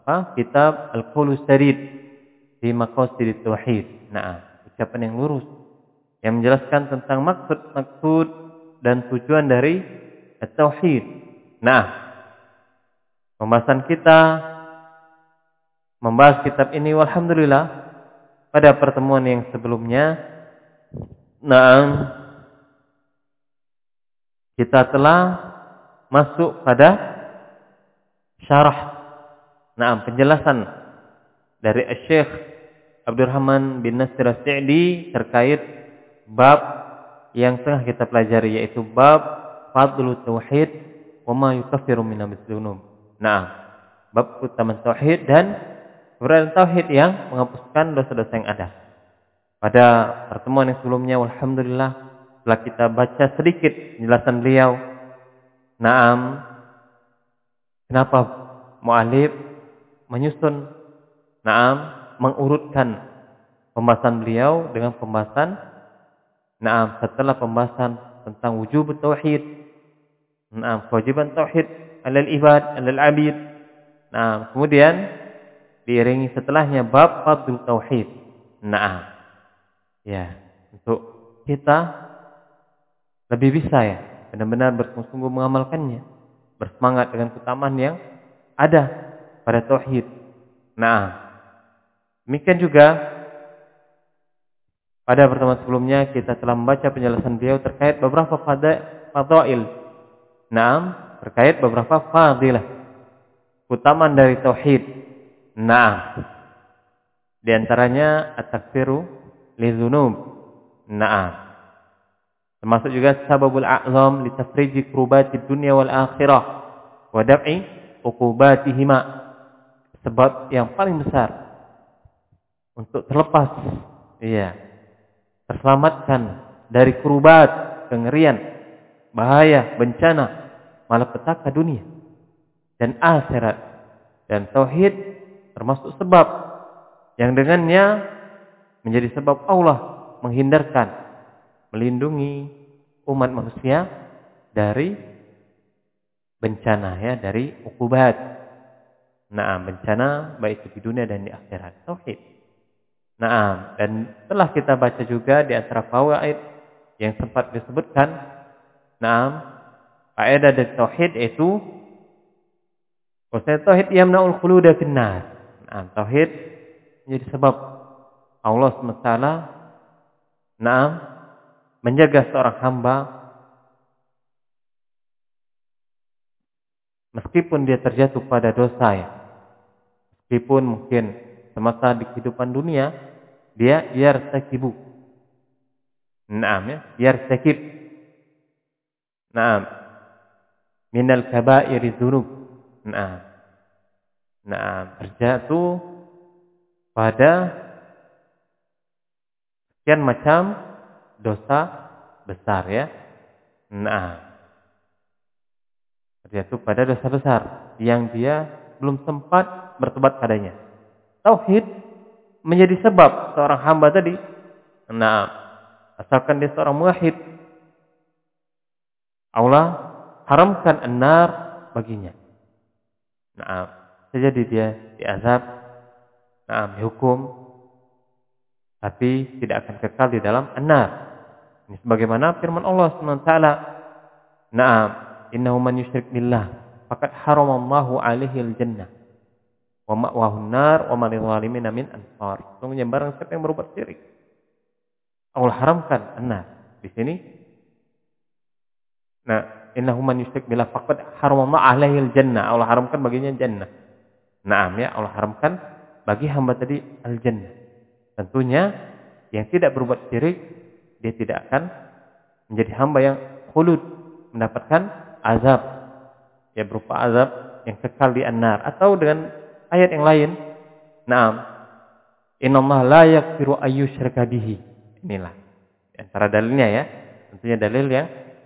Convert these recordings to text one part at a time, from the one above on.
kitab Al-Qaulus Sadid fi Maqasidit Tauhid. Nah, ucapan yang lurus yang menjelaskan tentang maksud dan tujuan dari At-Tauhid. Nah, pembahasan kita membahas kitab ini walhamdulillah pada pertemuan yang sebelumnya. Nah, kita telah masuk pada syarah, penjelasan dari Syekh Abdurrahman bin Nasir As-Sa'di terkait bab yang tengah kita pelajari, yaitu bab Fadlul Tauhid wa ma yukaffiru minadz dzunub. Nah, bab utama tauhid dan keberadaan tauhid yang menghapuskan dosa-dosa yang ada. Pada pertemuan yang sebelumnya alhamdulillah setelah kita baca sedikit penjelasan beliau, kenapa mu'allif menyusun, mengurutkan pembahasan beliau dengan pembahasan, setelah pembahasan tentang wujub tauhid, kewajiban tauhid alal ibad, alal abid. Kemudian diiringi setelahnya bab fadlul tauhid. Untuk kita lebih bisa benar-benar bersungguh-sungguh mengamalkannya, bersemangat dengan keutamaan yang ada pada tauhid. Demikian juga pada pertemuan sebelumnya kita telah membaca penjelasan beliau terkait beberapa fadail. Terkait beberapa fadilah, keutamaan dari tauhid. Di antaranya at-takfiru lidzunub. Termasuk juga sababul a'zam li tafriji kurbatid dunya wal akhirah wa daf'i uqubatihima. Sebab yang paling besar untuk terlepas, terselamatkan dari kurbat, kengerian, bahaya, bencana, malapetaka dunia dan akhirat. Dan tauhid termasuk sebab yang dengannya menjadi sebab Allah menghindarkan, melindungi umat manusia dari bencana, dari uqubat. Bencana baik itu di dunia dan di akhirat. Tauhid. Dan telah kita baca juga di antara fawaid yang sempat disebutkan, faedah dari tauhid itu tauhid yamna'ul khuluda finnar. Tauhid menjadi sebab Allah SWT menjaga seorang hamba meskipun dia terjatuh pada dosa, meskipun mungkin semasa di kehidupan dunia dia yartakibu, yartakib, minal kaba'iri dzunub, terjatuh pada sekian macam dosa besar, terjatuh pada dosa besar yang dia belum sempat bertobat padanya. Tauhid menjadi sebab seorang hamba tadi, asalkan dia seorang muwahhid, Allah haramkan an-nar baginya. Jadi dia diazab, dihukum, tapi tidak akan kekal di dalam an-nar. Ini sebagaimana firman Allah SWT, innahu man yusyrik billah faqad haramallahu alaihi al-jannah wa ma'wahu an-nar wa ma lidh-dhalimin min ansar. Sungguhnya barang siapa yang berbuat syirik, Allah haramkan an-nar. Di sini innahu man yusyrik billah faqad haramallahu alaihi al-jannah. Allah haramkan baginya jannah. Allah haramkan bagi hamba tadi al-jannah. Tentunya yang tidak berbuat syirik dia tidak akan menjadi hamba yang khulud, mendapatkan azab, berupa azab yang kekal di an-nar. Atau dengan ayat yang lain, innallaha la yaghfiru ayyushraka bihi. Inilah antara dalilnya, tentunya dalil yang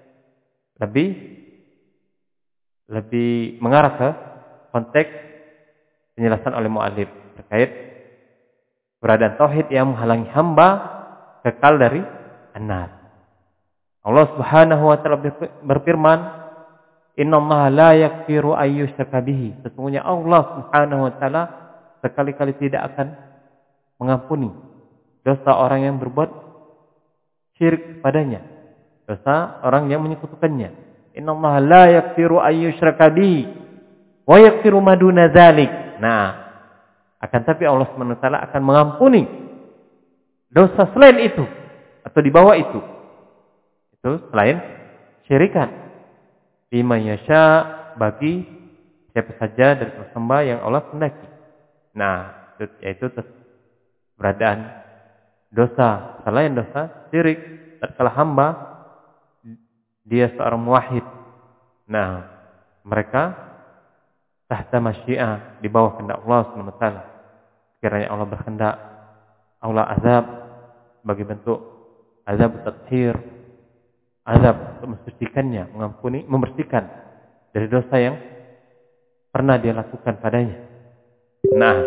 lebih mengarah ke konteks penjelasan oleh mu'allif terkait keberadaan tauhid yang menghalangi hamba kekal dari an-nar. Allah Subhanahu wa taala berfirman, Innallaha la yaghfiru ayyushraka bihi. Sesungguhnya Allah Subhanahu wa taala sekali-kali tidak akan mengampuni dosa orang yang berbuat syirik kepadanya. Dosa orang yang menyekutukannya. Innallaha la yaghfiru ayyushraka bihi wa yaghfiru ma duna dzalik. Nah, akan tapi Allah Subhanahu wa taala akan mengampuni dosa selain itu atau di bawah itu. Itu selain syirikan. Bima yasha, bagi siapa saja dari persembah yang Allah kehendaki. Nah, yaitu keberadaan dosa selain dosa syirik tatkala hamba dia seorang muwahhid. Nah, mereka tahta masyiah, di bawah kehendak Allah Subhanahu wa taala. Sekiranya Allah berkehendak, Allah azab bagi bentuk azab tathhir, azab untuk mensucikannya, mengampuni, membersihkan dari dosa yang pernah dia lakukan padanya. Nah,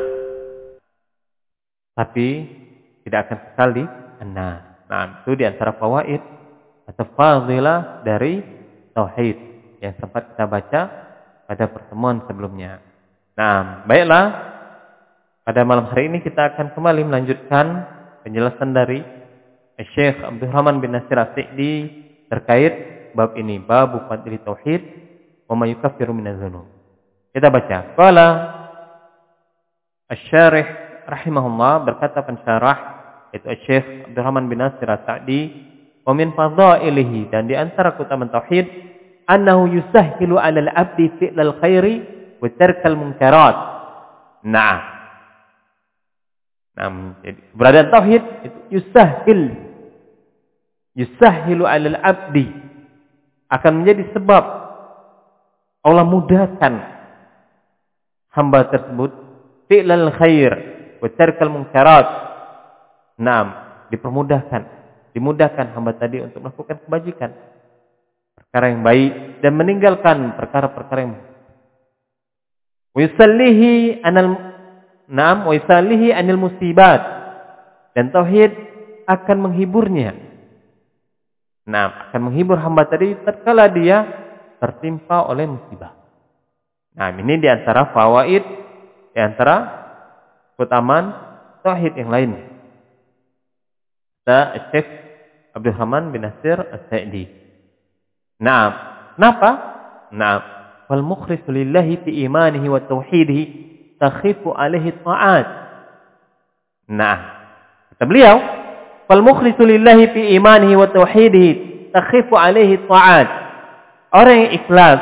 tapi tidak akan sekali. Nah, itu di antara fawaid atau fadilah dari tauhid yang sempat kita baca pada pertemuan sebelumnya. Nah, baiklah, pada malam hari ini kita akan kembali melanjutkan penjelasan dari Syekh Abdurrahman bin Nasir As-Sa'di terkait bab ini, bab fadli tauhid wa ma yukaffiru minadz-dzunub. Kita baca. Qala Asy-Syarih rahimahullah, berkata pensyarah itu Syekh Abdurrahman bin Nasir As-Sa'di, wa min fadhailihi, dan di antara keutamaan tauhid, annahu yusahhilu 'alal 'abdi fi'lal khairi wa tarkal munkarat. Nah, jadi keberadaan tauhid itu yusahhilu 'alal 'abdi, akan menjadi sebab Allah mudahkan hamba tersebut fi'lal khair wa tarkal munkarat. Dimudahkan hamba tadi untuk melakukan kebajikan, perkara yang baik, dan meninggalkan perkara-perkara yang wa yusallihi anil musibat, dan tauhid akan menghiburnya. Akan menghibur hamba tadi tatkala dia tertimpa oleh musibah. Ini di antara fawaid, di antara keutamaan tauhid yang lain. Syekh Abdurrahman bin Nasir As-Sa'di. Kenapa? Wal mukhlisu lillahi fi imanihi wa tauhidihi takhifu alaihi ta'at. Kata beliau, wal mukhlisu lillahi fi imanihi wa tauhidihi takhifu alaihi ta'at. Orang yang ikhlas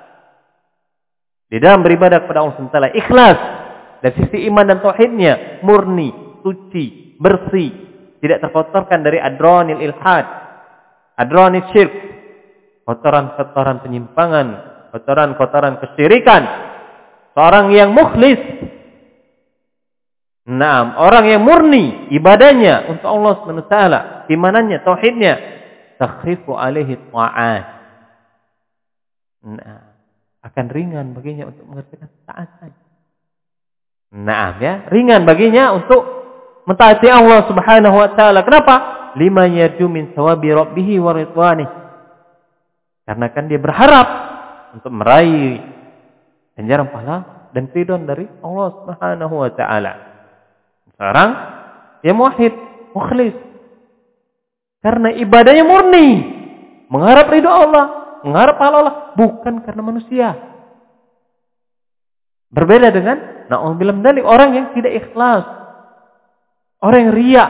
di dalam beribadah kepada Allah SWT, ikhlas dari sisi iman dan tauhidnya, murni, suci, bersih, tidak terkotorkan dari adronil ilhad, adronil syirk, kotoran-kotoran penyimpangan, kotoran-kotoran kesyirikan. Seorang yang mukhlis, orang yang murni ibadahnya untuk Allah SWT, imanannya, tauhidnya, takhifu alaihi ta'at. Akan ringan baginya untuk mengerjakan taatan. Ringan baginya untuk mentaati Allah Subhanahu wa taala. Kenapa? Lima yarju min sawabi rabbih wa ridwanih. Karena kan dia berharap untuk meraih ganjaran pahala dan ridwan dari Allah Subhanahu wa taala. Sekarang dia muwahhid, mukhlis. Karena ibadahnya murni, mengharap ridha Allah, mengharap pahala Allah, bukan karena manusia. Berbeda dengan na'udzubillah min dzalik, orang yang tidak ikhlas, orang yang riya.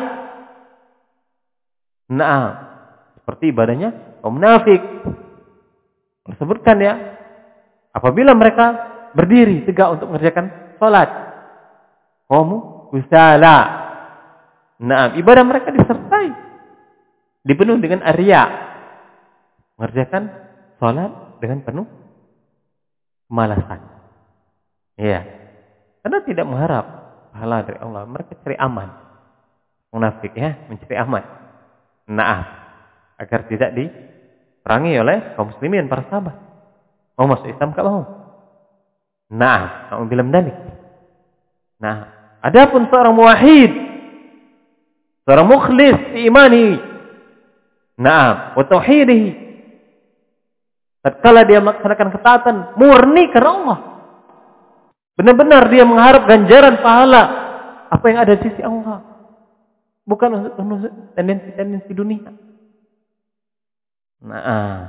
Seperti ibadahnya kaum munafik. Disebutkan ya, apabila mereka berdiri tegak untuk mengerjakan salat, qamu kusala. Ibadah mereka disertai, dipenuhi dengan riya, mengerjakan salat dengan penuh kemalasan. Ya, karena tidak mengharap pahala dari Allah, mereka cari aman. Munafik ya, mencari aman. Agar tidak diperangi oleh kaum muslimin, para sahabat. Mau masuk Islam enggak mau. Na'udzubillah min dzalik. Adapun seorang muwahhid, seorang mukhlis fi imani, wa tauhidihi, Tatkala dia melaksanakan ketaatan murni karena Allah. Benar-benar dia mengharap ganjaran pahala apa yang ada di sisi Allah. Bukan untuk tendensi dunia. Nah,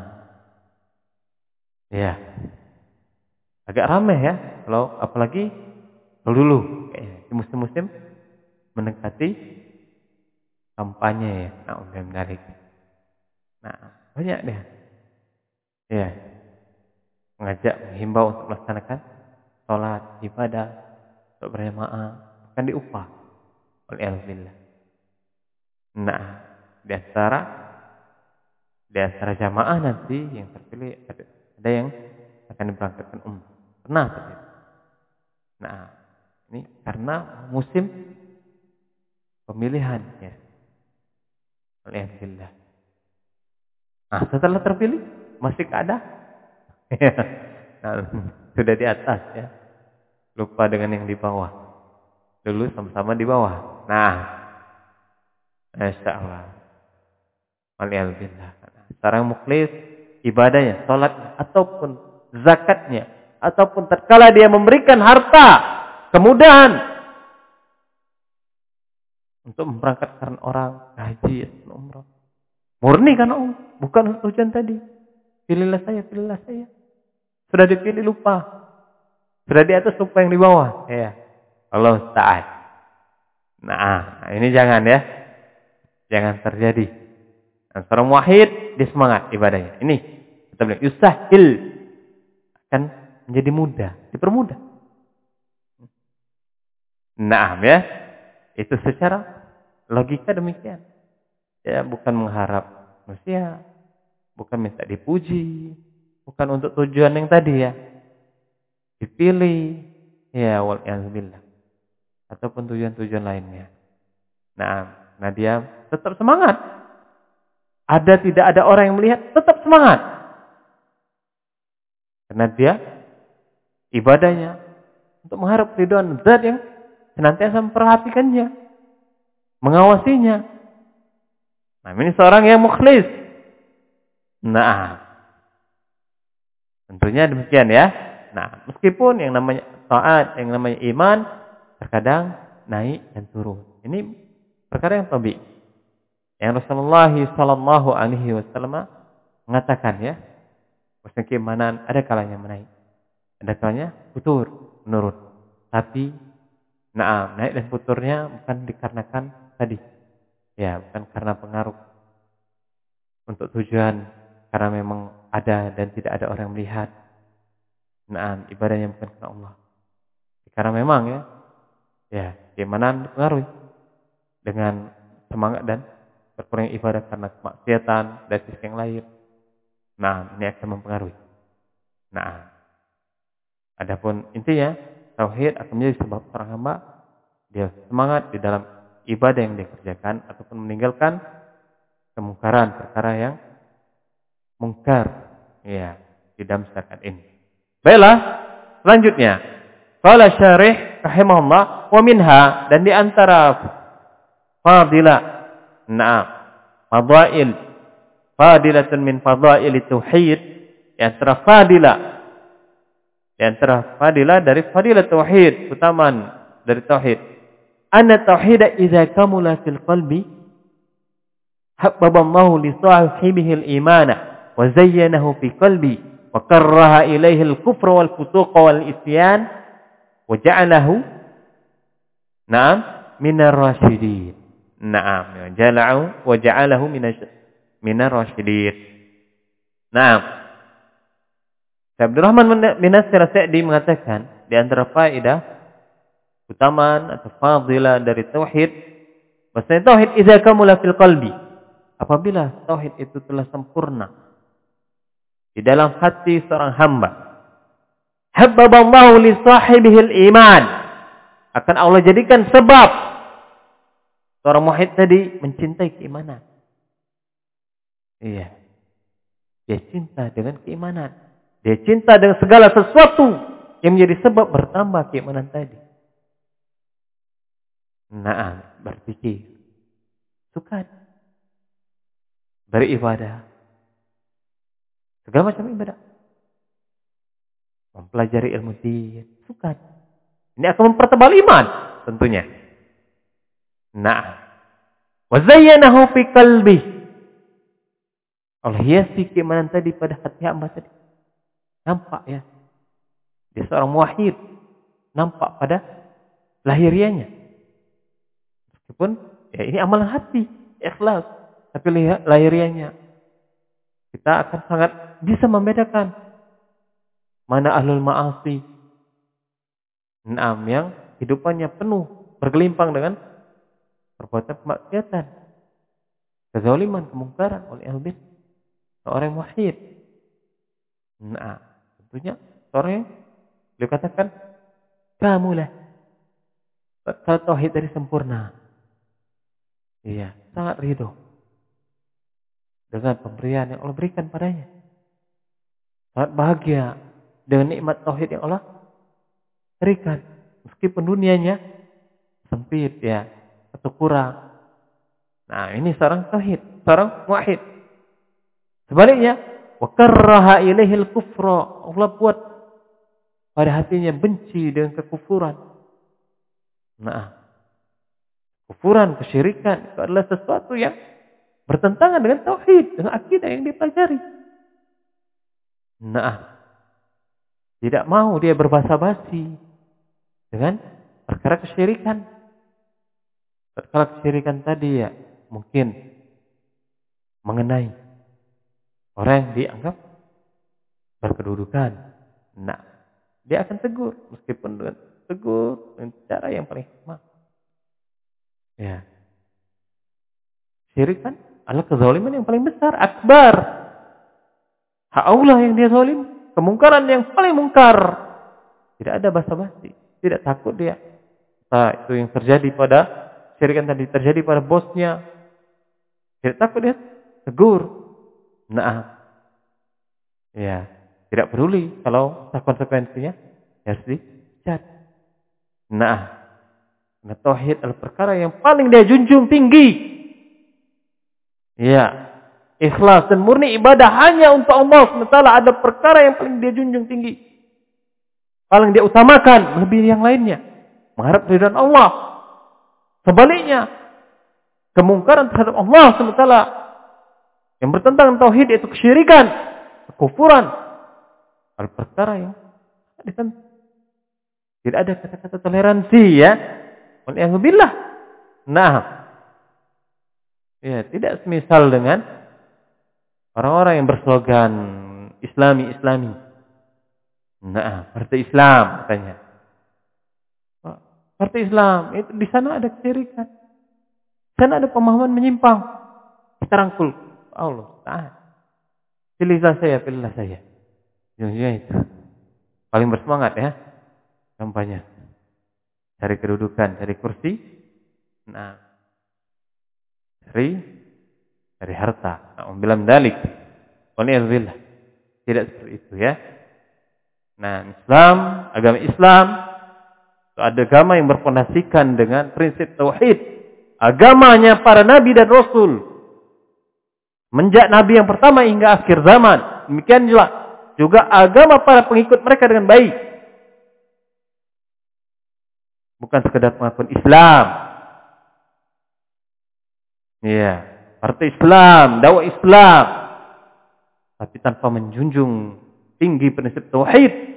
ya. Agak ramai ya kalau apalagi kalau dulu di musim-musim mendekati kampanye ya. Menarik. Nah, banyak deh. Ya. Mengajak, menghimbau untuk melaksanakan sholat, ibadah, untuk berjamaah, akan diupah oleh Alhamdulillah. Nah, di antara jamaah nanti yang terpilih ada yang akan diberangkatkan umrah. Pernah terjadi. Nah, ini karena musim pemilihan ya. Alhamdulillah. Nah, setelah terpilih masih ada. Nah, sudah di atas ya. Lupa dengan yang di bawah. Dulu sama-sama di bawah. Nah, Masya Allah. Alhamdulillah. Seorang mukhlis ibadahnya, salat ataupun zakatnya, ataupun tatkala dia memberikan harta, kemudahan untuk memberangkatkan orang haji atau umrah. Murni karena Allah, bukan tujuan tadi. Pilihlah saya, pilihlah saya. Sudah dipilih lupa. Sudah di atas lupa yang di bawah. Ya. Allah Ta'ala. Nah, ini jangan ya. Jangan terjadi. Nah, seorang muwahhid dia semangat ibadahnya. Ini kita bilang yusahil akan menjadi mudah, dipermudah. Nah, ya. Itu secara logika demikian. Ya, bukan mengharap manusia, bukan minta dipuji, bukan untuk tujuan yang tadi ya. Dipilih ya wal'iyadzubillah ataupun tujuan-tujuan lainnya. Nah dia tetap semangat. Ada tidak ada orang yang melihat, tetap semangat. Karena dia ibadahnya untuk mengharap ridhaan Zat yang senantiasa memperhatikannya, mengawasinya. Nah, ini seorang yang mukhlis. Nah, tentunya demikian ya. Nah, meskipun yang namanya taat, yang namanya iman terkadang naik dan turun. Ini perkara yang tabii. Yang Rasulullah sallallahu alaihi wasallam mengatakan ya, bahwa keimanan ada kalanya menaik, ada kalanya futur, menurun. Tapi naik dan futurnya bukan dikarenakan tadi. Ya, bukan karena pengaruh untuk tujuan karena memang ada dan tidak ada orang melihat. Ibadahnya bukan karena Allah. Karena memang ya keimanan dipengaruhi dengan semangat dan berkurang ibadah karena kemaksiatan dan sisi yang lain. Ini akan mempengaruhi. Adapun intinya tauhid akan menjadi sebab seorang hamba dia semangat di dalam ibadah yang dia kerjakan ataupun meninggalkan kemungkaran perkara yang mungkar ya di dalam syariat ini. Baiklah, selanjutnya qala syarih rahimahullah wa minha, dan di antara fadilah fadilatun min fadail tauhid, di antara fadilah dari fadilah tauhid, utamaan dari tauhid, anna tauhid idza kamula fil qalbi habbaballahu li sahibihi al-imana wa zayyanahu fi qalbi wa karraha ilayhi al-kufra wal fusuq wal isyan wa ja'alahu minar rasyidin. Ja'alahu minar rasyidin. Abdurrahman bin Nasir As-Sa'di mengatakan di antara faedah utamaan atau fadilah dari tauhid, bahwasanya tauhid idza kamula fil qalbi, apabila tauhid itu telah sempurna di dalam hati seorang hamba, habbaballahu li sahibihil iman, akan Allah jadikan sebab seorang muwahhid tadi mencintai keimanan. Iya. Dia cinta dengan keimanan. Dia cinta dengan segala sesuatu yang menjadi sebab bertambah keimanan tadi. Berpikir, suka beribadah, Segala macam ibadah. Mempelajari ilmu din, suka. Ini akan mempertebal iman tentunya. Nah, wa zayyanahu fi qalbi. Allah hiasi keimanan tadi pada hati hamba tadi. Nampak ya. Dia seorang muwahhid. Nampak pada lahirianya. Meskipun ya ini amalan hati, ikhlas, tapi lihat lahirianya. Kita akan sangat bisa membedakan mana ahlul ma'asi. Yang hidupannya penuh bergelimpang dengan perbuatan kemaksiatan, kezaliman, kemungkaran oleh albid. Seorang muwahhid. Tentunya seorang yang beliau katakan kamulah. Kalau tauhid dari sempurna. Iya, sangat ridho dengan pemberian yang Allah berikan padanya. Sangat bahagia dengan nikmat tauhid yang Allah berikan. Meskipun dunianya sempit ya, atau kurang. Nah, ini seorang tauhid, seorang muwahhid. Sebaliknya, wa karraha ilaihil kufra. Allah buat pada hatinya benci dengan kekufuran. Nah, kufuran, kesyirikan itu adalah sesuatu yang bertentangan dengan tauhid, dengan akidah yang dipelajari. Nah, tidak mau dia berbasa-basi dengan perkara kesyirikan. Perkara kesyirikan tadi ya mungkin mengenai orang yang dianggap berkedudukan. Nah, dia akan tegur meskipun dengan tegur dengan cara yang paling hikmah. Ya. Syirik kan adalah kezaliman yang paling besar, akbar. Hak Allah yang dia zalim, kemungkaran yang paling mungkar. Tidak ada basa-basi, tidak takut dia. Nah, itu yang terjadi pada syirikan tadi, terjadi pada bosnya. Tidak takut dia, tegur. Nah, ya, tidak peduli kalau konsekuensinya harus dicat. Nah, tauhid adalah perkara yang paling dia junjung tinggi. Ya, ikhlas dan murni ibadah hanya untuk Allah SWT ada perkara yang paling dia junjung tinggi. Paling dia utamakan melebihi yang lainnya. Mengharap ridhaan Allah. Sebaliknya, kemungkaran terhadap Allah SWT yang bertentangan tauhid yaitu kesyirikan, kekufuran, adalah perkara yang tidak ada kata-kata toleransi ya. Waliyahzubillah. Nah, ya, tidak semisal dengan orang-orang yang berslogan Islami. Nah, partai Islam katanya. Partai Islam itu di sana ada kesyirikan. Di sana ada pemahaman menyimpang. Kita rangkul Allah Ta'ala. Pilihlah saya. Ujung-ujungnya itu. Paling bersemangat ya kampanye. Cari kedudukan, cari kursi. Nah, dari harta. Bilam dalik. Waliyahzubillah. Tidak seperti itu ya. Nah, agama Islam itu ada agama yang berfondasikan dengan prinsip tauhid. Agamanya para nabi dan rasul. Menjak nabi yang pertama hingga akhir zaman. Demikian juga agama para pengikut mereka dengan baik. Bukan sekedar pengakuan Islam. Iya, partai Islam, dakwah Islam. Tapi tanpa menjunjung tinggi prinsip tauhid.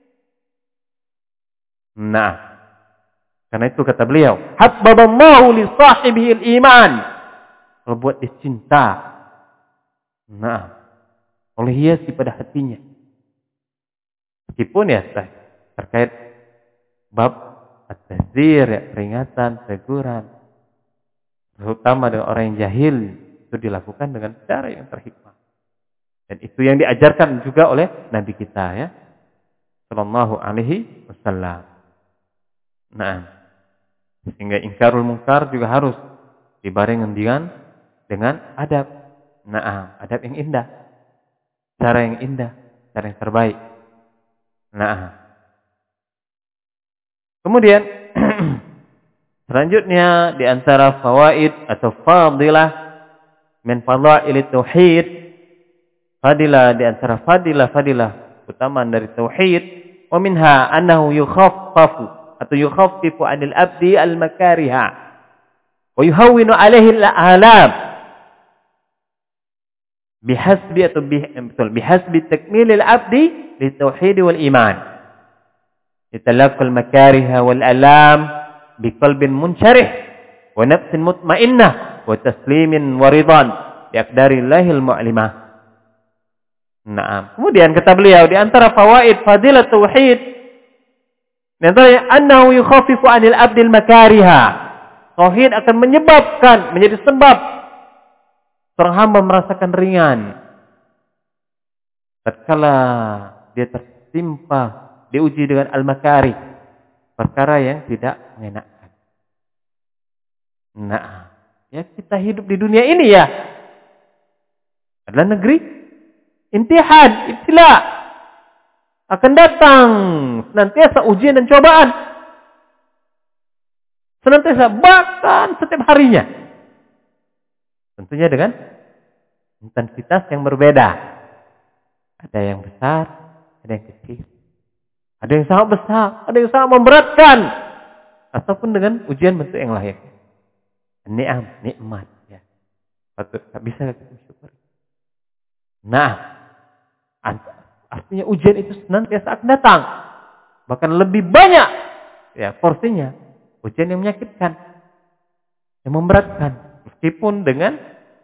Nah, karena itu kata beliau, habbaballahu li sahibihi al-iman. Kalau buat dia cinta. Nah, oleh hiasi pada hatinya. Meskipun ya terkait bab at-tahdzir, ya, peringatan, teguran, terutama dengan orang yang jahil, itu dilakukan dengan cara yang terhikmah. Dan itu yang diajarkan juga oleh Nabi kita ya, sallallahu alaihi wasallam. Nah, sehingga ingkarul munkar juga harus dibarengi dengan adab. Nah, adab yang indah, cara yang indah, cara yang terbaik. Nah, kemudian selanjutnya di antara fawaid atau fadilah min fadail tauhid, Fadilah di antara fadilah utamaan dari tauhid, wa minha annahu yukhaffifu 'anil abdi al-makariha wa yuhawwinu 'alaihi al-a'lam bihasbi takmilil abdi li tauhid wal iman. Yatalaqqal makariha wal alam biqalbin munsyarih wa nafsin mutmainnah wa taslimin wa ridan bi aqdarillahil mu'limah. Naam. Kemudian kata beliau di antara fawaid fadilah tauhid, di antaranya annahu yukhaffifu 'anil 'abdil makariha. Tauhid akan menjadi sebab seorang hamba merasakan ringan tatkala dia tertimpa diuji dengan al-makarih, perkara yang tidak mengenakan. Nah, ya kita hidup di dunia ini ya adalah negeri imtihan, ibtila. Akan datang senantiasa ujian dan cobaan. Senantiasa, bahkan setiap harinya. Tentunya dengan intensitas yang berbeda. Ada yang besar, ada yang kecil. Ada yang sangat besar, ada yang sangat memberatkan. Ataupun dengan ujian bentuk yang lain. Ni'am, nikmat. Ya. Tak bisa kita bersyukur. Nah, artinya ujian itu senantiasa akan datang. Bahkan lebih banyak ya porsinya. Ujian yang menyakitkan. Yang memberatkan. Meskipun dengan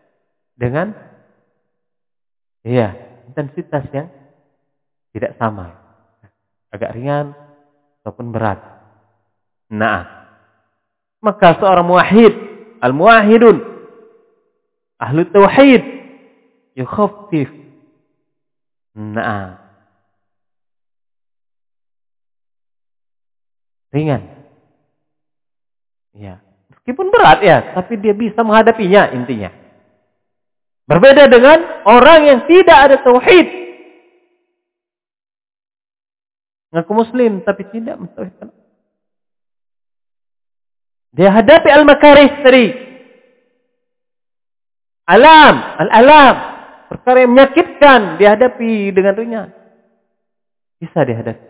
ya, intensitas yang tidak sama. Agak ringan ataupun berat. Nah, maka seorang muwahhid, al-muwahhidun, ahlu tauhid, yukhaffif. Nah, ringan. Ya, meskipun berat ya, tapi dia bisa menghadapinya intinya. Berbeda dengan orang yang tidak ada tauhid. Ngaku muslim tapi tidak mentauhidkan. Dia hadapi al-makarih tadi. Al-alam, perkara yang menyakitkan dihadapi dengan ringan. Bisa dihadapi.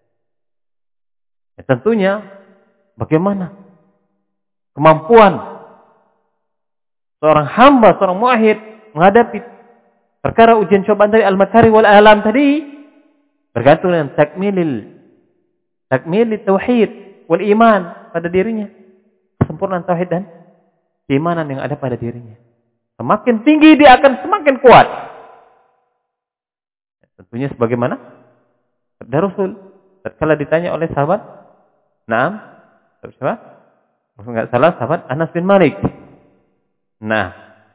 Ya, tentunya bagaimana kemampuan seorang hamba, seorang muwahhid menghadapi perkara ujian cobaan dari al-makarih wal alam tadi bergantung dengan takmil tauhid wal iman pada dirinya. Kesempurnaan tauhid dan keimanan yang ada pada dirinya. Semakin tinggi dia akan semakin kuat. Tentunya sebagaimana sabda Rasul tatkala ditanya oleh sahabat, "Na'am?" Siapa? Kalau enggak salah sahabat Anas bin Malik. Nah,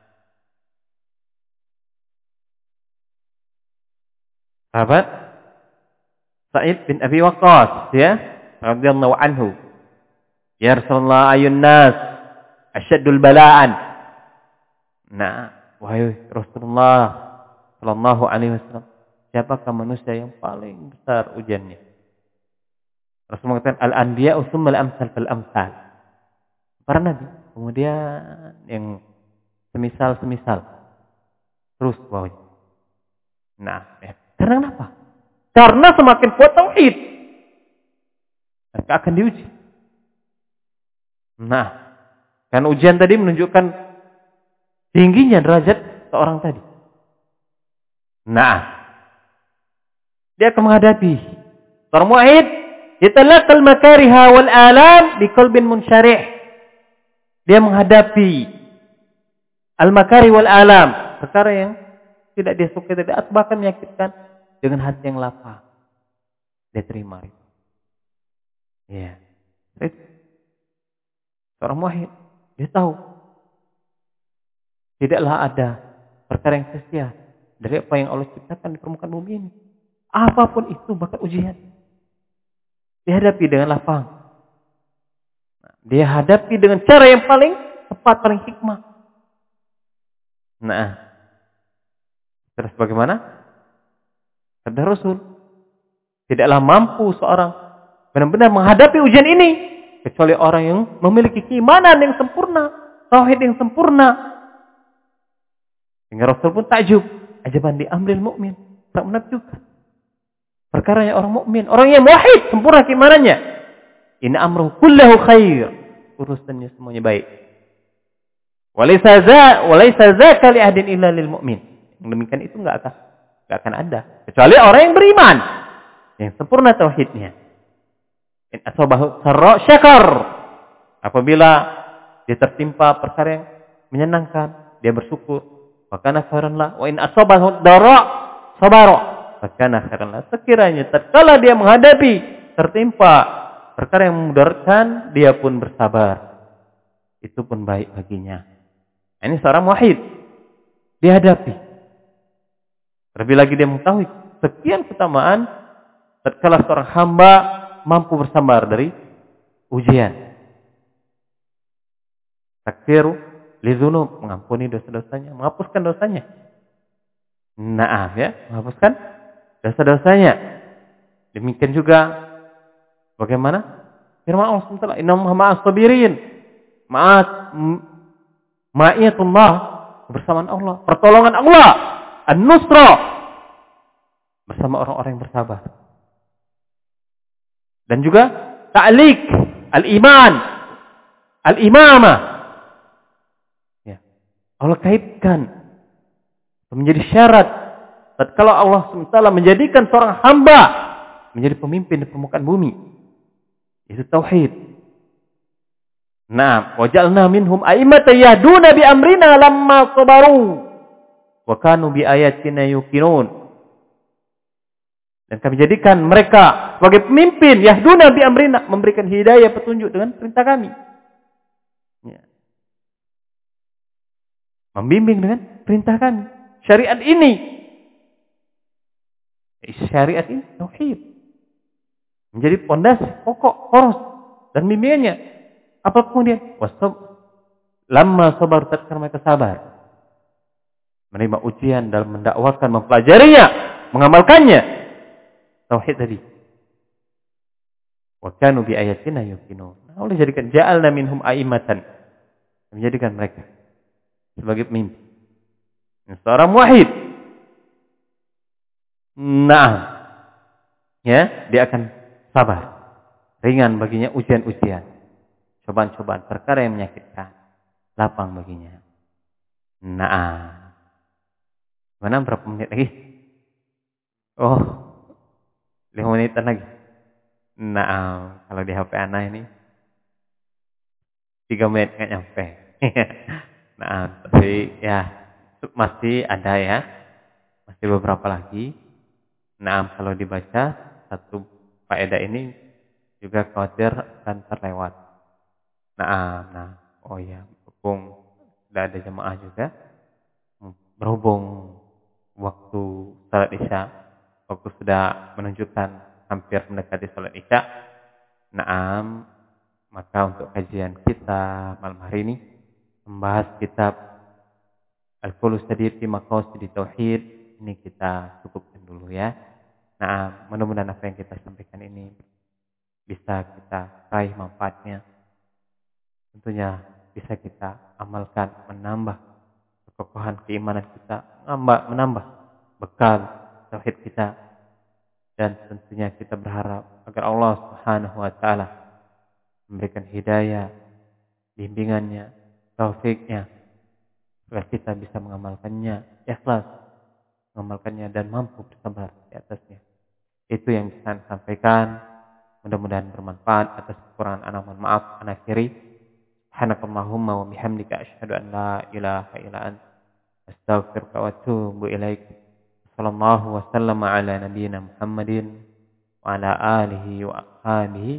sahabat Sa'id bin Abi Waqqas ya, radhiyallahu anhu. Ya Rasulullah, ayun nas asyaddul bala'an. Nah, wahai Rasulullah sallallahu alaihi wasallam, siapakah manusia yang paling besar ujiannya? Rasulullah mengatakan al-anbiya'u tsumma al-amsal fal amsal. Para nabi, kemudian yang semisal terus bawahnya. Nah, ya. Karena kenapa? Karena semakin kuat tauhid, mereka akan diuji. Nah, kan ujian tadi menunjukkan tingginya derajat seorang tadi. Nah, dia akan menghadapi seorang muwahhid, yatalaqal makariha wal alam biqalbin munsyarih. Dia menghadapi al-makari wal alam, perkara yang tidak dia sukai, tidak bahkan menyakitkan, dengan hati yang lapang. Dia terima itu. Ya. Seorang muwahhid, dia tahu tidaklah ada perkara yang sia-sia dari apa yang Allah ciptakan di permukaan bumi ini. Apapun itu bahkan ujian, dihadapi dengan lapang. Dia hadapi dengan cara yang paling tepat, paling hikmah. Nah, terus bagaimana? Sabda Rasul, tidaklah mampu seorang benar-benar menghadapi ujian ini kecuali orang yang memiliki keimanan yang sempurna, tauhid yang sempurna. Sehingga Rasul pun takjub ajaban di amril mukmin, tak menakjubkan. Perkaranya orang mukmin, orang yang muwahhid, sempurna keimanannya. In amruhu kullahu khair. Urusannya semuanya baik. Walaysa dzaka li ahadin illa lil mu'min. Yang demikian itu enggak akan ada kecuali orang yang beriman, yang sempurna tauhidnya. In asabahu sarra syakar. Apabila dia tertimpa perkara yang menyenangkan, dia bersyukur. Wa kana khairan lah. Wa in asabahu dara sabara. Wa kana khairan lah. Sekiranya tatkala dia menghadapi tertimpa perkara yang memudaratkan, dia pun bersabar. Itu pun baik baginya. Ini seorang muwahhid dihadapi. Terlebih lagi dia mengetahui sekian keutamaan tatkala seorang hamba mampu bersabar dari ujian. Takfiru lidzunub, mengampuni dosa-dosanya, menghapuskan dosanya. Naam ya, menghapuskan dosa-dosanya. Demikian juga bagaimana? Firman Allah SWT, Innallaha ma'as sabirin. Ma'iyatullah, kebersamaan Allah, pertolongan Allah, an-nusra, bersama orang-orang yang bersabar. Dan juga ta'liq al-iman, al-imamah. Ya. Allah kaitkan menjadi syarat tatkala Allah SWT menjadikan seorang hamba menjadi pemimpin di permukaan bumi. Itu tauhid. Nah, waja'alna minhum a'immatan yahduna bi amrina lamma sabaru wa kanu bi ayatina yuqinun. Dan kami jadikan mereka sebagai pemimpin yahduna bi amrina, memberikan hidayah petunjuk dengan perintah kami. Ya. Membimbing dengan perintah kami. Syariat ini tauhid. Menjadi pondasi pokok poros dan bimbingannya. Apa kemudian? Lamma sabar, tatkala mereka sabar. Menerima ujian dalam mendakwakan, mempelajarinya, mengamalkannya. Tauhid tadi. Wa kanu bi ayatina yuqinun. Allah jadikan ja'alna minhum a'immatan. Menjadikan mereka sebagai pemimpin. Seorang muwahhid. Nah, ya, dia akan sabar. Ringan baginya ujian-ujian. Cobaan-cobaan perkara yang menyakitkan, lapang baginya. Nah, mana berapa menit lagi? Oh, 5 menitan lagi. Nah, kalau di HP anak ini 3 menit nggak nyampe. Nah, tapi ya masih ada ya, masih beberapa lagi. Nah, kalau dibaca satu faedah ini juga khawatir akan terlewat. Nah, oh ya, berhubung sudah ada jemaah juga, berhubung waktu salat isya, waktu sudah menunjukkan hampir mendekati salat isya. Maka untuk kajian kita malam hari ini membahas kitab Al-Qawlu Sadid fi Maqasid Tauhid, ini kita cukupkan dulu ya. Mudah-mudahan apa yang kita sampaikan ini bisa kita raih manfaatnya. Tentunya bisa kita amalkan, menambah kekokohan keimanan kita, menambah bekal tauhid kita, dan tentunya kita berharap agar Allah Subhanahu wa taala memberikan hidayah, bimbingannya, taufiknya, agar kita bisa mengamalkannya, ikhlas mengamalkannya dan mampu bersabar di atasnya. Itu yang bisa saya sampaikan. Mudah-mudahan bermanfaat. Atas kekurangan ana mohon maaf, ana akhiri. Subhanakallahumma wa bihamdika asyhadu an la ilaha illa anta astaghfiruka wa atubu ilaik. Sallallahu wasallam ala nabiyyina Muhammadin wa ala alihi wa ashabihi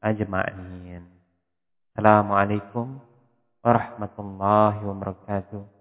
ajma'in. Assalamualaikum warahmatullahi wabarakatuh.